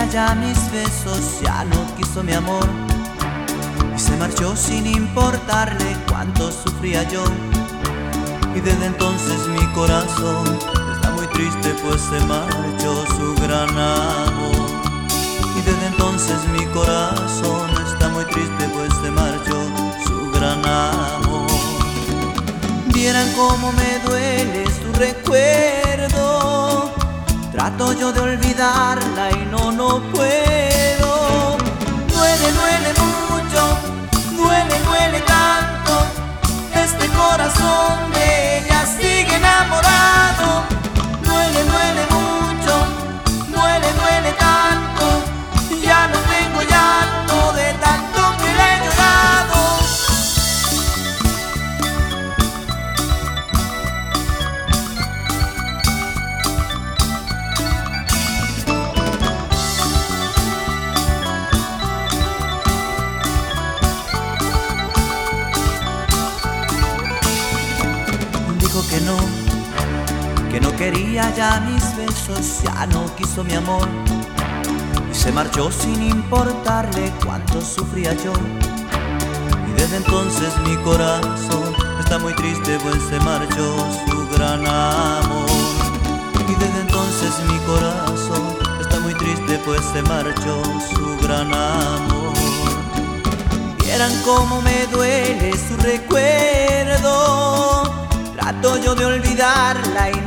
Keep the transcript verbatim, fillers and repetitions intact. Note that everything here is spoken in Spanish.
ya mis besos, ya no quiso mi amor y se marchó sin importarle cuánto sufría yo. Y desde entonces mi corazón está muy triste, pues se marchó su gran amor. Y desde entonces mi corazón está muy triste, pues se marchó su gran amor. Vieran cómo me duele su recuerdo, trato yo de olvidarla y no, no puedo. Duele, duele mucho, duele, duele tanto, este corazón de ella sigue enamorado. Duele, duele mucho, duele, duele tanto, ya no tengo llanto de tanto que le he llorado. Dijo que no, que no quería ya mis besos, ya no quiso mi amor y se marchó sin importarle cuánto sufría yo. Y desde entonces mi corazón está muy triste, pues se marchó su gran amor. Y desde entonces mi corazón está muy triste, pues se marchó su gran amor. Vieran cómo me duele su recuerdo, trato yo de olvidarla y